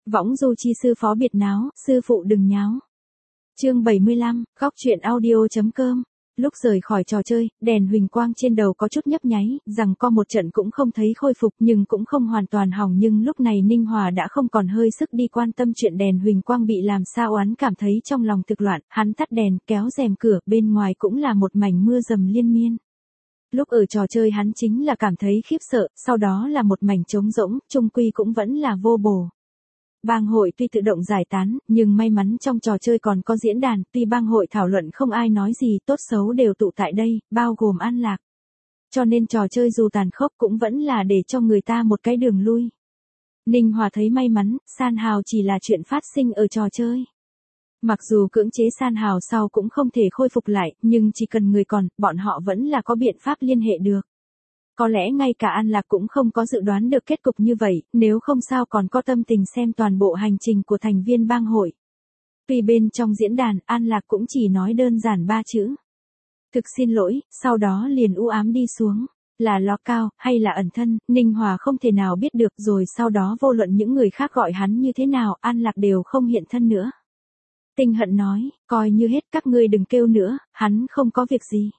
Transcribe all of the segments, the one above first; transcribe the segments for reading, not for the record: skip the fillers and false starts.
Võng du chi sư phó biệt náo, sư phụ đừng nháo. Chương 75, góc truyện audio.com. Lúc rời khỏi trò chơi, đèn huỳnh quang trên đầu có chút nhấp nháy, rằng co một trận cũng không thấy khôi phục nhưng cũng không hoàn toàn hỏng, nhưng lúc này Ninh Hòa đã không còn hơi sức đi quan tâm chuyện đèn huỳnh quang bị làm sao oán, cảm thấy trong lòng thực loạn, hắn tắt đèn, kéo rèm cửa, bên ngoài cũng là một mảnh mưa dầm liên miên. Lúc ở trò chơi hắn chính là cảm thấy khiếp sợ, sau đó là một mảnh trống rỗng, chung quy cũng vẫn là vô bổ. Bang hội tuy tự động giải tán, nhưng may mắn trong trò chơi còn có diễn đàn, tuy bang hội thảo luận không ai nói gì, tốt xấu đều tụ tại đây, bao gồm An Lạc. Cho nên trò chơi dù tàn khốc cũng vẫn là để cho người ta một cái đường lui. Ninh Hòa thấy may mắn, san hào chỉ là chuyện phát sinh ở trò chơi. Mặc dù cưỡng chế san hào sau cũng không thể khôi phục lại, nhưng chỉ cần người còn, bọn họ vẫn là có biện pháp liên hệ được. Có lẽ ngay cả An Lạc cũng không có dự đoán được kết cục như vậy, nếu không sao còn có tâm tình xem toàn bộ hành trình của thành viên bang hội. Tuy bên trong diễn đàn, An Lạc cũng chỉ nói đơn giản 3 chữ. Thực xin lỗi, sau đó liền u ám đi xuống. Là lo cao, hay là ẩn thân, Ninh Hòa không thể nào biết được, rồi sau đó vô luận những người khác gọi hắn như thế nào, An Lạc đều không hiện thân nữa. Tinh Hận nói, coi như hết các ngươi đừng kêu nữa, hắn không có việc gì.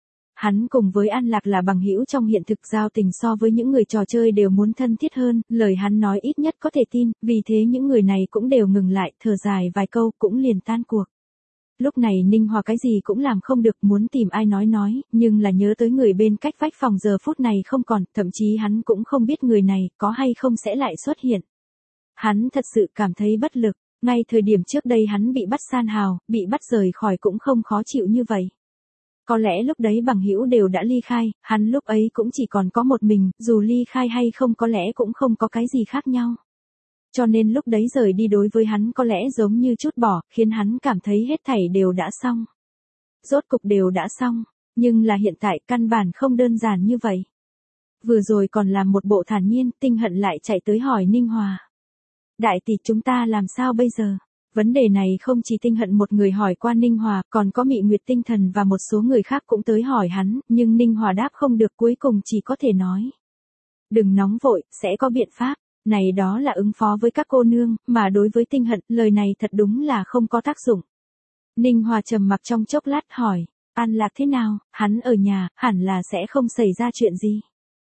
Hắn cùng với An Lạc là bằng hữu trong hiện thực, giao tình so với những người trò chơi đều muốn thân thiết hơn, lời hắn nói ít nhất có thể tin, vì thế những người này cũng đều ngừng lại, thở dài vài câu cũng liền tan cuộc. Lúc này Ninh Hòa cái gì cũng làm không được, muốn tìm ai nói, nhưng là nhớ tới người bên cách vách phòng giờ phút này không còn, thậm chí hắn cũng không biết người này có hay không sẽ lại xuất hiện. Hắn thật sự cảm thấy bất lực, ngay thời điểm trước đây hắn bị bắt san hào, bị bắt rời khỏi cũng không khó chịu như vậy. Có lẽ lúc đấy bằng hữu đều đã ly khai, hắn lúc ấy cũng chỉ còn có một mình, dù ly khai hay không có lẽ cũng không có cái gì khác nhau. Cho nên lúc đấy rời đi đối với hắn có lẽ giống như trút bỏ, khiến hắn cảm thấy hết thảy đều đã xong. Rốt cục đều đã xong, nhưng là hiện tại căn bản không đơn giản như vậy. Vừa rồi còn làm một bộ thản nhiên, Tinh Hận lại chạy tới hỏi Ninh Hòa. Đại tỷ, chúng ta làm sao bây giờ? Vấn đề này không chỉ Tinh Hận một người hỏi qua Ninh Hòa, còn có Mị Nguyệt Tinh Thần và một số người khác cũng tới hỏi hắn, nhưng Ninh Hòa đáp không được, cuối cùng chỉ có thể nói. Đừng nóng vội, sẽ có biện pháp, này đó là ứng phó với các cô nương, mà đối với Tinh Hận, lời này thật đúng là không có tác dụng. Ninh Hòa trầm mặc trong chốc lát hỏi, An Lạc thế nào, hắn ở nhà, hẳn là sẽ không xảy ra chuyện gì.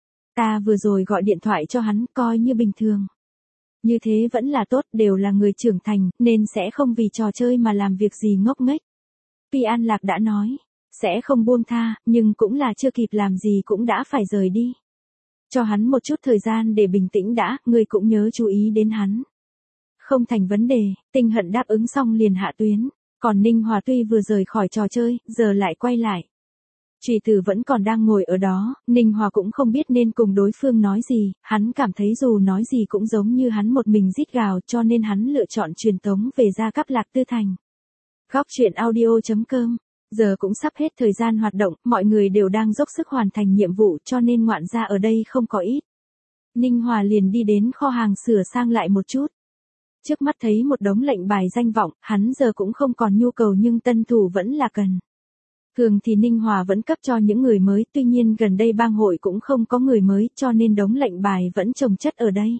Ta vừa rồi gọi điện thoại cho hắn, coi như bình thường. Như thế vẫn là tốt, đều là người trưởng thành, nên sẽ không vì trò chơi mà làm việc gì ngốc nghếch. Tuy An Lạc đã nói, sẽ không buông tha, nhưng cũng là chưa kịp làm gì cũng đã phải rời đi. Cho hắn một chút thời gian để bình tĩnh đã, ngươi cũng nhớ chú ý đến hắn. Không thành vấn đề, Tinh Hận đáp ứng xong liền hạ tuyến, còn Ninh Hòa tuy vừa rời khỏi trò chơi, giờ lại quay lại. Trùy Tử vẫn còn đang ngồi ở đó, Ninh Hòa cũng không biết nên cùng đối phương nói gì, hắn cảm thấy dù nói gì cũng giống như hắn một mình rít gào, cho nên hắn lựa chọn truyền tống về Gia Cáp Lạc Tư Thành. Góc truyện audio.com. Giờ cũng sắp hết thời gian hoạt động, mọi người đều đang dốc sức hoàn thành nhiệm vụ, cho nên ngoạn gia ở đây không có ít. Ninh Hòa liền đi đến kho hàng sửa sang lại một chút. Trước mắt thấy một đống lệnh bài danh vọng, hắn giờ cũng không còn nhu cầu nhưng tân thủ vẫn là cần. Thường thì Ninh Hòa vẫn cấp cho những người mới, tuy nhiên gần đây bang hội cũng không có người mới, cho nên đống lệnh bài vẫn chồng chất ở đây.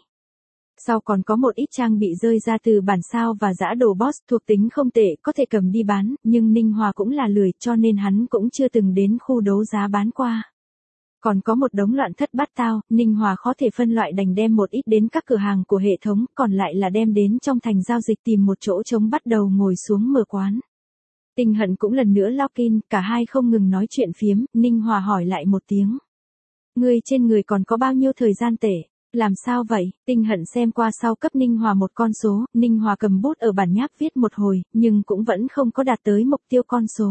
Sau còn có một ít trang bị rơi ra từ bản sao và giã đồ boss, thuộc tính không tệ, có thể cầm đi bán, nhưng Ninh Hòa cũng là lười, cho nên hắn cũng chưa từng đến khu đấu giá bán qua. Còn có một đống loạn thất bát tao, Ninh Hòa khó thể phân loại, đành đem một ít đến các cửa hàng của hệ thống, còn lại là đem đến trong thành giao dịch tìm một chỗ trống bắt đầu ngồi xuống mở quán. Tinh Hận cũng lần nữa login, cả hai không ngừng nói chuyện phiếm, Ninh Hòa hỏi lại một tiếng. Ngươi trên người còn có bao nhiêu thời gian tệ? Làm sao vậy? Tinh Hận xem qua sau cấp Ninh Hòa một con số, Ninh Hòa cầm bút ở bản nháp viết một hồi, nhưng cũng vẫn không có đạt tới mục tiêu con số.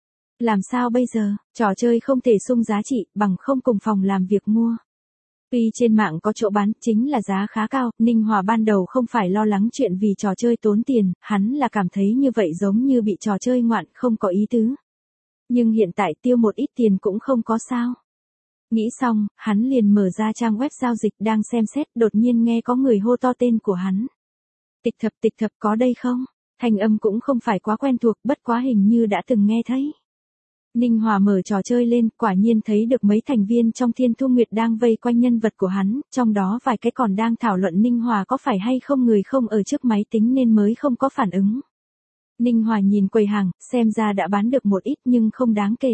Làm sao bây giờ? Trò chơi không thể sung giá trị, bằng không cùng phòng làm việc mua. Tuy trên mạng có chỗ bán, chính là giá khá cao, Ninh Hòa ban đầu không phải lo lắng chuyện vì trò chơi tốn tiền, hắn là cảm thấy như vậy giống như bị trò chơi ngoạn, không có ý tứ. Nhưng hiện tại tiêu một ít tiền cũng không có sao. Nghĩ xong, hắn liền mở ra trang web giao dịch đang xem xét, đột nhiên nghe có người hô to tên của hắn. Tịch thập có đây không? Thanh âm cũng không phải quá quen thuộc, bất quá hình như đã từng nghe thấy. Ninh Hòa mở trò chơi lên, quả nhiên thấy được mấy thành viên trong Thiên Thu Nguyệt đang vây quanh nhân vật của hắn, trong đó vài cái còn đang thảo luận Ninh Hòa có phải hay không người không ở trước máy tính nên mới không có phản ứng. Ninh Hòa nhìn quầy hàng, xem ra đã bán được một ít nhưng không đáng kể.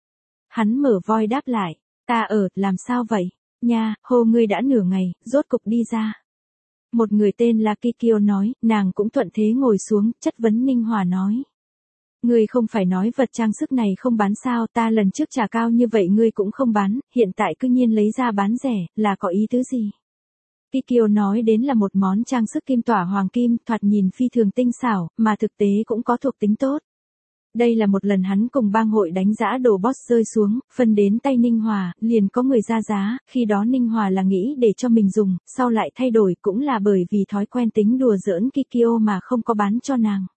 Hắn mở voi đáp lại, ta ở, làm sao vậy? Nha, hô ngươi đã nửa ngày, rốt cục đi ra. Một người tên là Kikyo nói, nàng cũng thuận thế ngồi xuống, chất vấn Ninh Hòa nói. Ngươi không phải nói vật trang sức này không bán sao, ta lần trước trả cao như vậy ngươi cũng không bán, hiện tại cứ nhiên lấy ra bán rẻ, là có ý tứ gì? Kikyo nói đến là một món trang sức kim tỏa hoàng kim, thoạt nhìn phi thường tinh xảo, mà thực tế cũng có thuộc tính tốt. Đây là một lần hắn cùng bang hội đánh giã đồ boss rơi xuống, phân đến tay Ninh Hòa, liền có người ra giá, khi đó Ninh Hòa là nghĩ để cho mình dùng, sau lại thay đổi cũng là bởi vì thói quen tính đùa giỡn Kikyo mà không có bán cho nàng.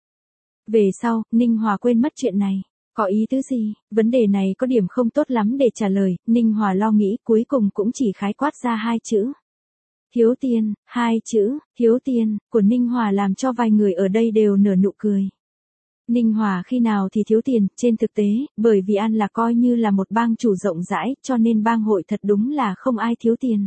Về sau, Ninh Hòa quên mất chuyện này. Có ý tứ gì? Vấn đề này có điểm không tốt lắm để trả lời, Ninh Hòa lo nghĩ cuối cùng cũng chỉ khái quát ra hai chữ. Thiếu tiền, hai chữ, thiếu tiền, của Ninh Hòa làm cho vài người ở đây đều nở nụ cười. Ninh Hòa khi nào thì thiếu tiền, trên thực tế, bởi vì An là coi như là một bang chủ rộng rãi, cho nên bang hội thật đúng là không ai thiếu tiền.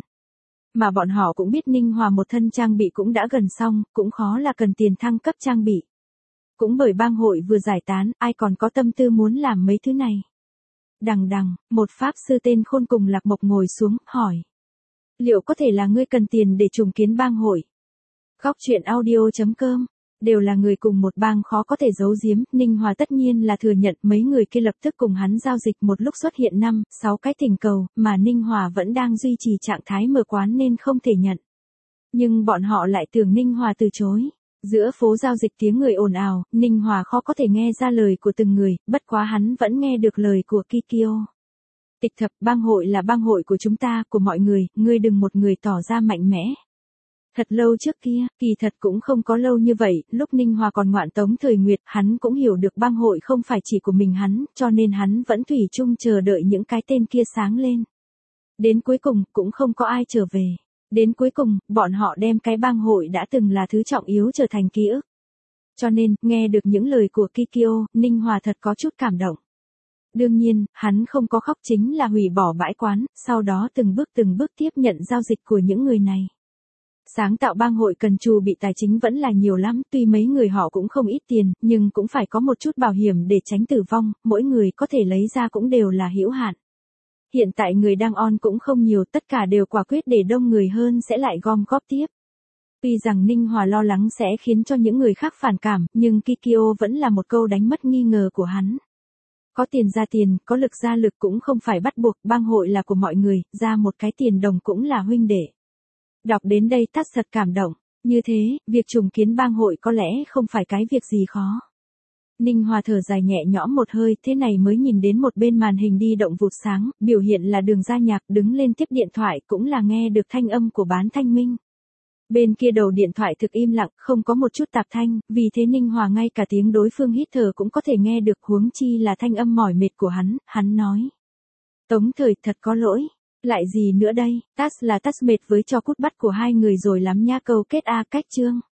Mà bọn họ cũng biết Ninh Hòa một thân trang bị cũng đã gần xong, cũng khó là cần tiền thăng cấp trang bị. Cũng bởi bang hội vừa giải tán, ai còn có tâm tư muốn làm mấy thứ này. Đằng đằng, một pháp sư tên Khôn cùng Lạc Mộc ngồi xuống, hỏi. Liệu có thể là ngươi cần tiền để trùng kiến bang hội? Góc truyện audio.com, đều là người cùng một bang khó có thể giấu giếm, Ninh Hòa tất nhiên là thừa nhận mấy người kia lập tức cùng hắn giao dịch một lúc xuất hiện 5-6 cái thỉnh cầu, mà Ninh Hòa vẫn đang duy trì trạng thái mở quán nên không thể nhận. Nhưng bọn họ lại tưởng Ninh Hòa từ chối. Giữa phố giao dịch tiếng người ồn ào, Ninh Hòa khó có thể nghe ra lời của từng người, bất quá hắn vẫn nghe được lời của Kikyo. Tịch thập, bang hội là bang hội của chúng ta, của mọi người, ngươi đừng một người tỏ ra mạnh mẽ. Thật lâu trước kia, kỳ thật cũng không có lâu như vậy, lúc Ninh Hòa còn ngoạn Tống Thời Nguyệt, hắn cũng hiểu được bang hội không phải chỉ của mình hắn, cho nên hắn vẫn thủy chung chờ đợi những cái tên kia sáng lên. Đến cuối cùng, cũng không có ai trở về. Đến cuối cùng, bọn họ đem cái bang hội đã từng là thứ trọng yếu trở thành ký ức. Cho nên, nghe được những lời của Kikyo, Ninh Hòa thật có chút cảm động. Đương nhiên, hắn không có khóc chính là hủy bỏ bãi quán, sau đó từng bước tiếp nhận giao dịch của những người này. Sáng tạo bang hội cần chu bị tài chính vẫn là nhiều lắm, tuy mấy người họ cũng không ít tiền, nhưng cũng phải có một chút bảo hiểm để tránh tử vong, mỗi người có thể lấy ra cũng đều là hữu hạn. Hiện tại người đang on cũng không nhiều, tất cả đều quả quyết để đông người hơn sẽ lại gom góp tiếp. Tuy rằng Ninh Hòa lo lắng sẽ khiến cho những người khác phản cảm, nhưng Kikyo vẫn là một câu đánh mất nghi ngờ của hắn. Có tiền ra tiền, có lực ra lực cũng không phải bắt buộc, bang hội là của mọi người, ra một cái tiền đồng cũng là huynh đệ. Đọc đến đây Tát thật cảm động, như thế, việc trùng kiến bang hội có lẽ không phải cái việc gì khó. Ninh Hòa thở dài nhẹ nhõm một hơi, thế này mới nhìn đến một bên màn hình đi động vụt sáng, biểu hiện là Đường Gia Nhạc đứng lên tiếp điện thoại cũng là nghe được thanh âm của Bán Thanh Minh. Bên kia đầu điện thoại thực im lặng, không có một chút tạp thanh, vì thế Ninh Hòa ngay cả tiếng đối phương hít thở cũng có thể nghe được, huống chi là thanh âm mỏi mệt của hắn nói. Tống Thời thật có lỗi. Lại gì nữa đây, Tát là Tát mệt với cho cút bắt của hai người rồi lắm nha, câu kết a cách chương.